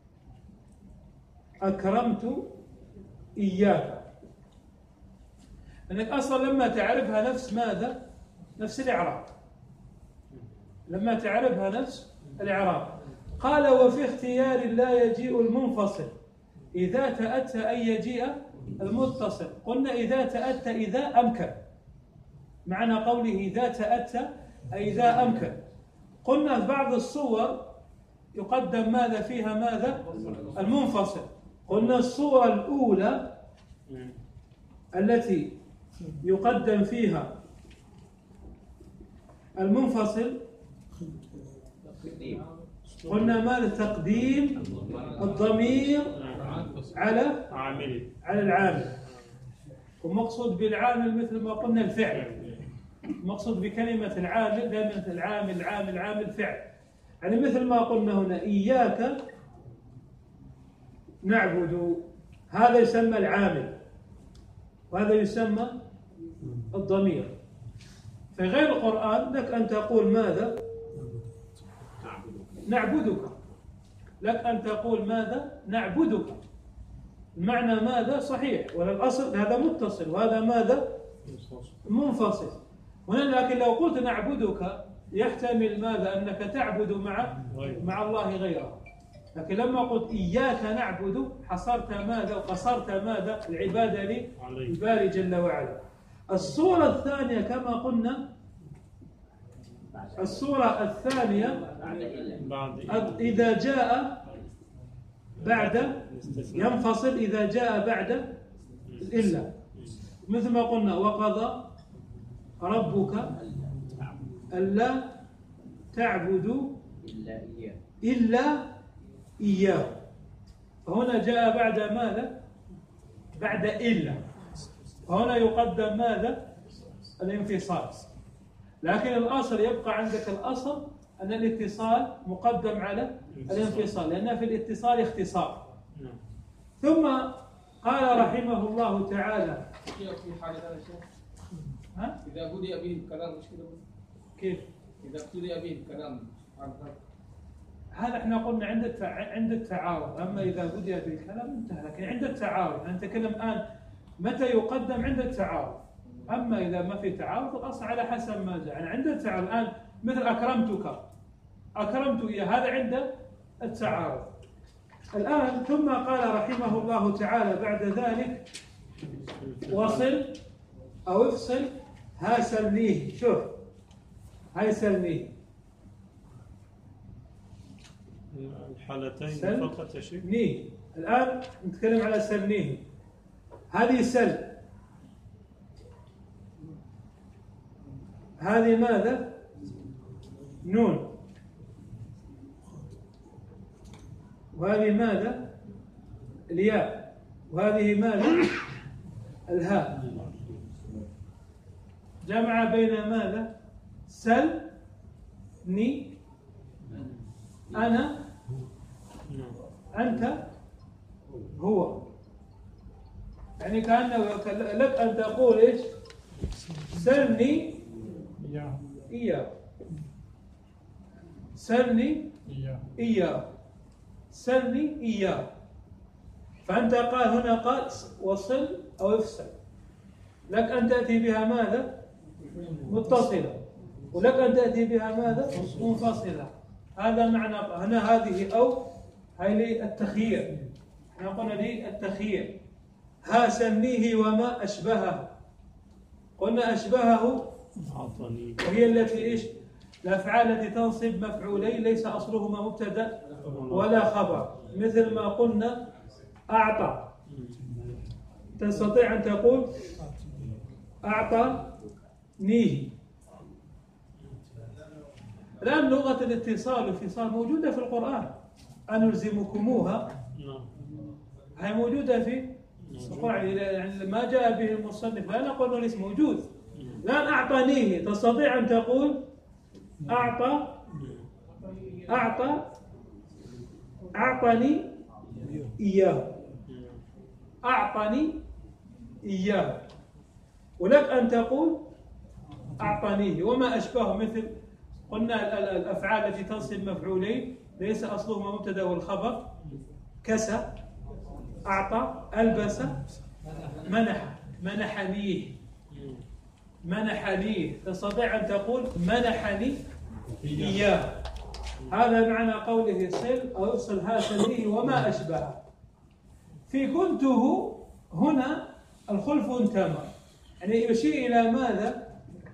أكرمت إياك، لأنك أصلا لما تعرفها نفس ماذا؟ نفس الإعراب، لما تعرفها نفس الإعراب. قال وفي اختيار لا يجيء المنفصل إذا تأتى أن يجيء المتصل. قلنا إذا تأتى إذا أمكن، معنى قوله إذا تأتى أي إذا أمكن. قلنا في بعض الصور يقدم ماذا فيها ماذا؟ المنفصل. قلنا الصورة الأولى التي يقدم فيها المنفصل قلنا ماذا؟ تقديم الضمير على على العامل. ومقصود بالعامل مثل ما قلنا الفعل، مقصود بكلمة العامل دائما العامل العامل العامل فعل. يعني مثل ما قلنا هنا إياك نعبد، هذا يسمى العامل وهذا يسمى الضمير. في غير القرآن لك أن تقول ماذا؟ نعبدك. لك أن تقول ماذا؟ نعبدك. المعنى ماذا؟ صحيح، ولا الأصل هذا متصل وهذا ماذا؟ منفصل. هنا لكن لو قلت نعبدك يحتمل ماذا؟ أنك تعبد مع مع الله غيره. لكن لما قلت إياك نعبد حصرت ماذا؟ وقصرت ماذا؟ العبادة للباري جل وعلا. الصورة الثانية كما قلنا، الصورة الثانية إذا جاء بعد ينفصل، إذا جاء بعد إلا، مثل ما قلنا وقضى ربك ألا تعبدوا إلا إياه. فهنا جاء بعد ماذا؟ بعد إلا، فهنا يقدم ماذا؟ الانفصال. لكن الأصل يبقى عندك الأصل أن الاتصال مقدم على الانفصال، لأن في الاتصال اختصار. ثم قال رحمه الله تعالى في حال هذا الشيء ها؟ إذا بدأ به الكلام مش كده؟ كيف؟ إذا بدأ به الكلام هذا احنا قلنا عند التع... عند التعارض. أما إذا بدأ بالكلام انتهى. لكن عند التعارض نتكلم الآن متى يقدم؟ عند التعارض. أما إذا ما في تعارض الأصل على حسب ما جاء. يعني عند التعارض الآن مثل أكرمتك، أكرمت إياه، هذا عند التعارض. الآن ثم قال رحمه الله تعالى بعد ذلك وصل أو افصل ها سلنيه. شوف هاي سلنيه الحالتين فقط يا شيخ. نيه. الآن نتكلم على سلنيه. هذه سل، هذه ماذا؟ نون، وهذه ماذا؟ الياء، وهذه ماذا؟ الهاء. جمع بين ماذا؟ سل ني أنا أنت هو. يعني كأنه لك أن تقول إيش؟ سلني إياه، سلني إياه، سلني إياه. فأنت قال هنا قال وصل أو افصل. لك أن تأتي بها ماذا؟ متصلة، ولك أن تأتي بها ماذا؟ منفصلة. هذا معنى هنا هذه أو هاي التخيير. احنا قلنا لي التخيير. ها سميه وما أشبهه. قلنا أشبهه وهي التي إيش؟ الأفعال التي تنصب مفعولين ليس أصلهما مبتدأ ولا خبر، مثل ما قلنا أعطى، تستطيع أن تقول أعطانيه. الآن لغة الاتصال والاتصال موجودة في القرآن، أنلزمكموها، هي موجودة في القرآن، يعني ما جاء به المصنف لا نقول أنه ليس موجود. الآن أعطانيه تستطيع أن تقول أعطى أعطى أعطني إياه، أعطني إياه، ولك أن تقول أعطانيه وما أشبهه، مثل قلنا الأفعال التي تنصب مفعولين ليس أصلهما مبتدأ والخبر، كسى، أعطى، ألبس، منح، منحنيه، منحنيه، تستطيع أن تقول منحني إياه. هذا معنى قوله صل أو صل هاتنيه وما أشبهه. في كنته هنا الخلف انتمى، يعني يشير إلى ماذا؟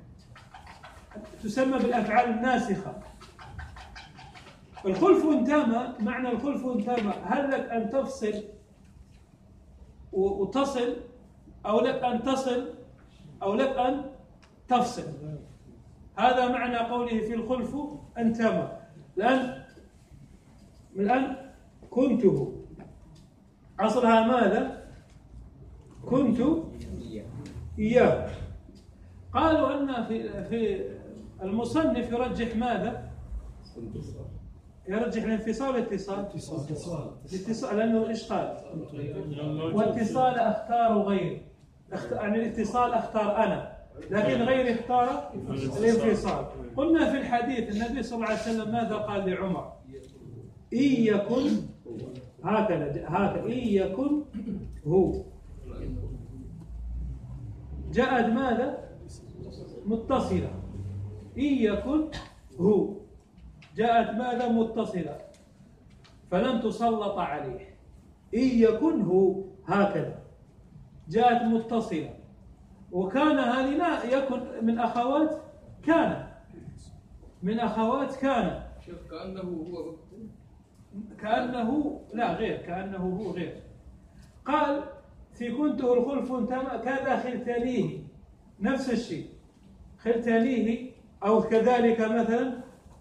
تسمى بالأفعال الناسخة. الخلف انتمى، معنى الخلف انتمى هل لك أن تفصل وتصل، أو لك أن تصل، أو لك أن تفصل. هذا معنى قوله في الخلف انتمى. الآن من الآن كنته أصلها ماذا؟ كنت إياه. قالوا أن في في المصنف يرجح ماذا؟ يرجح الانفصال والاتصال. الاتصال لأنه إشقال، واتصال أختار غير، يعني الاتصال أختار أنا، لكن غير اختار الانفصال. قلنا في الحديث النبي صلى الله عليه وسلم ماذا قال لعمر؟ إن يكن هكذا هكذا إن يكن هو، جاءت ماذا؟ متصلة. إن يكن هو جاءت ماذا؟ متصلة، فلن تسلط عليه. إن يكن هو هكذا جاءت متصلة، وكان هذه لا يكن من أخوات كان، من أخوات كان. شوف كأنه هو، كأنه لا غير، كأنه هو غير. قال في كنته الخلف انتمى كذا خلتنيه، نفس الشيء خلتنيه، أو كذلك مثلا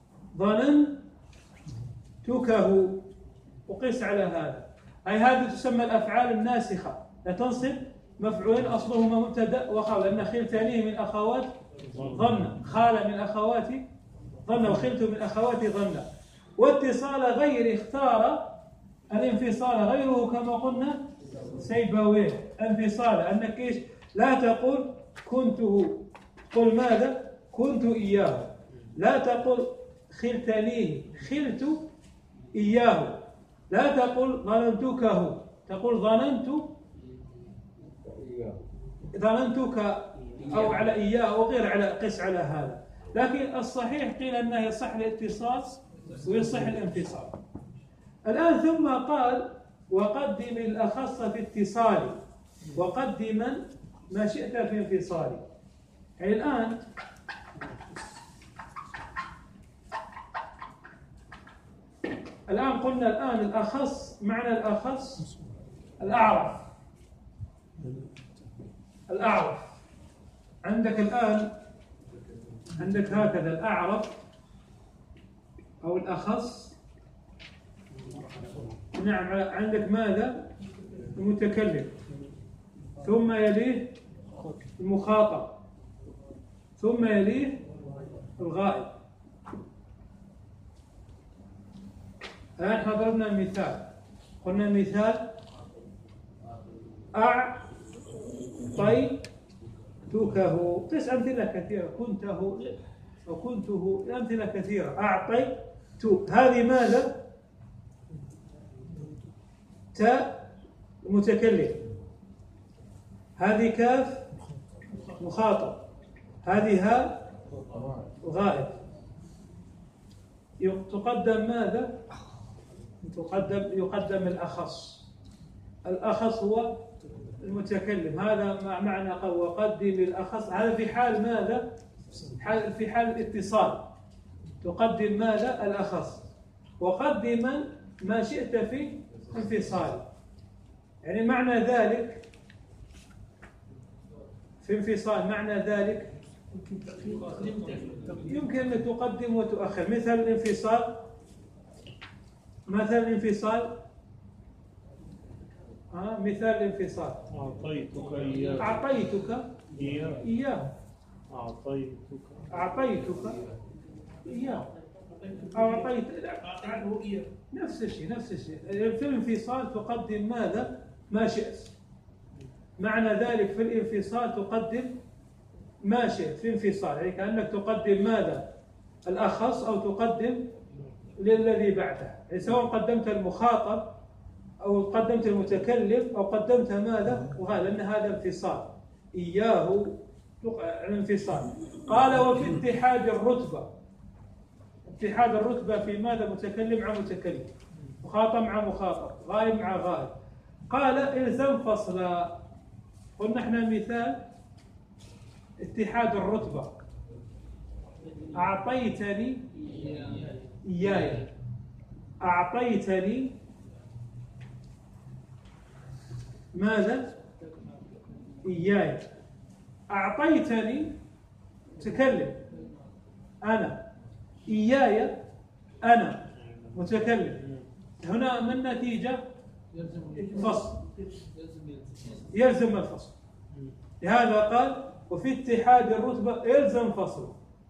ظننتكه، وقس على هذا. أي هذه تسمى الأفعال الناسخة، لا تنصب مفعولين أصلهما مبتدأ وخال، لأن خلتنيه من أخوات ظن، خال من أخوات ظن، وخلت من أخوات ظن. واتصال غير اختار الانفصال غيره، كما قلنا سيبويه انفصال، أنك إيش؟ لا تقول كنته، قل ماذا؟ كنت إياه. لا تقل خلتنيه، خلت إياه. لا تقل ظننتكه، تقول ظننت ظننتك، أو على إياه وغير على قس على هذا. لكن الصحيح قيل أنه يصح الاتصال ويصح الانفصال. الآن ثم قال وقدم الأخص في اتصالي وقدما ما شئت في انفصالي. يعني الآن الآن قلنا الآن الأخص، معنى الأخص الأعرف، الأعرف. عندك الآن عندك هكذا الأعرف أو الأخص، نعم. عندك ماذا؟ المتكلم، ثم يليه المخاطب، ثم يليه الغائب. الآن احنا ضربنا المثال، قلنا المثال أعطيتكه، قس أمثلة كثيرة، كنته وكنته، أمثلة كثيرة. أعطيت، هذه ماذا؟ تاء المتكلم، هذه كاف مخاطب، هذه هاء الغائب. تقدم ماذا؟ تقدم يقدم الأخص. الأخص هو المتكلم. هذا معنى وقدم الأخص. هذا في حال ماذا؟ حال في حال الاتصال تقدم ماذا؟ الأخص. وقدم ما شئت في انفصال. يعني معنى ذلك في انفصال معنى ذلك يمكن أن تقدم وتؤخر. مثل الانفصال مثل الانفصال ها مثال الانفصال أعطيتك إياه أعطيتك إياه أعطيتك أعطيتك إياه أعطيت عنه إياه. نفس الشيء نفس الشيء. في الانفصال تقدم ماذا؟ ما شئت. معنى ذلك في الانفصال تقدم ما شئت في انفصال، يعني كأنك تقدم ماذا؟ الأخص أو تقدم للذي بعده. يعني سواء قدمت المخاطب أو قدمت المتكلم أو قدمت ماذا؟ وهذا لأن هذا انفصال. إياه الانفصال. قال وفي اتحاد الرتبة. اتحاد الرتبة في ماذا؟ متكلم مع متكلم، مخاطب مع مخاطب، غائب مع غائب. قال إلزم فصلا. قلنا احنا مثال اتحاد الرتبة. أعطيتني إياي أعطيتني ماذا؟ إياي. أعطيتني تكلم أنا، إياي أنا متكلم. هنا ما النتيجة؟ فصل، يلزم الفصل. لهذا قال وفي اتحاد الرتبة يلزم فصل.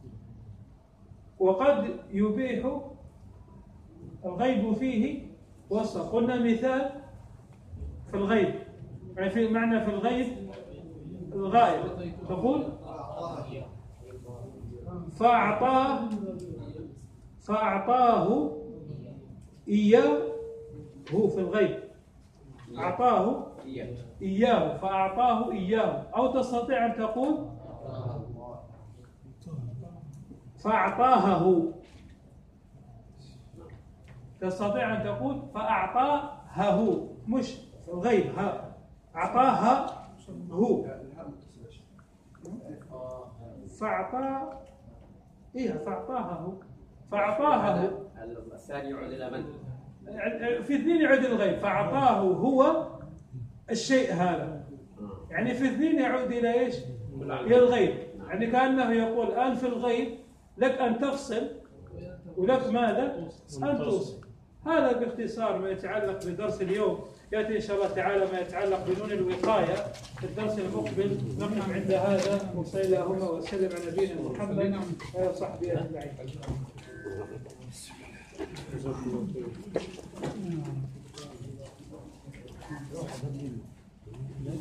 وقد يبيح الغيب فيه وصل. قلنا مثال في الغيب، يعني في معنى في الغيب الغائب. تقول فأعطاه فأعطاه إياه هو في الغيب. أعطاه إياه فأعطاه إياه. أو تستطيع أن تقول فأعطاها هو. تستطيع أن تقول فأعطاها هو، مش في الغيب ها أعطاها هو. فأعطى إيه فأعطاها هو فأعطاها هو. الثاني يعود إلى من؟ في اثنين يعود الغيب. فأعطاه هو الشيء هذا، يعني في اثنين يعود إلى إيش؟ إلى الغيب. يعني كأنه يقول الآن في الغيب لك أن تفصل ولك ماذا؟ أن توصل. هذا باختصار ما يتعلق بدرس اليوم. يأتي إن شاء الله تعالى ما يتعلق بنون الوقاية في الدرس المقبل. نقف عند هذا وصلى اللهم وسلم على نبينا محمد وصحبه أجمعين. جزاك الله خير.